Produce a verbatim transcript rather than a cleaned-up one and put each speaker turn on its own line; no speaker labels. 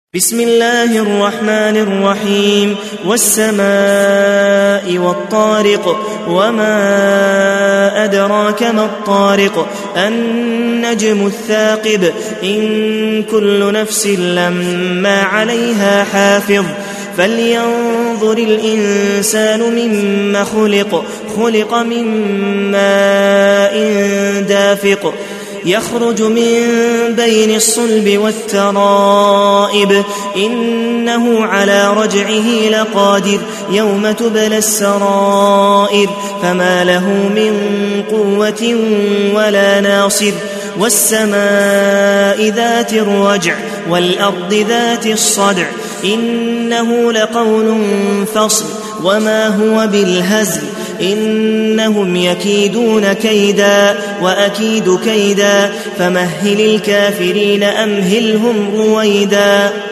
بسم الله الرحمن الرحيم والسماء والطارق وما أدراك ما الطارق النجم الثاقب إن كل نفس لما عليها حافظ فلينظر الإنسان مما خلق خلق من ماء دافق يخرج من بين الصلب والترائب إنه على رجعه لقادر يوم تبلى السرائر فما له من قوة ولا ناصر والسماء ذات الرجع والأرض ذات الصدع إنه لقول فصل وما هو بالهزل إنهم يكيدون كيدا وأكيد كيدا فمهل الكافرين أمهلهم رويدا.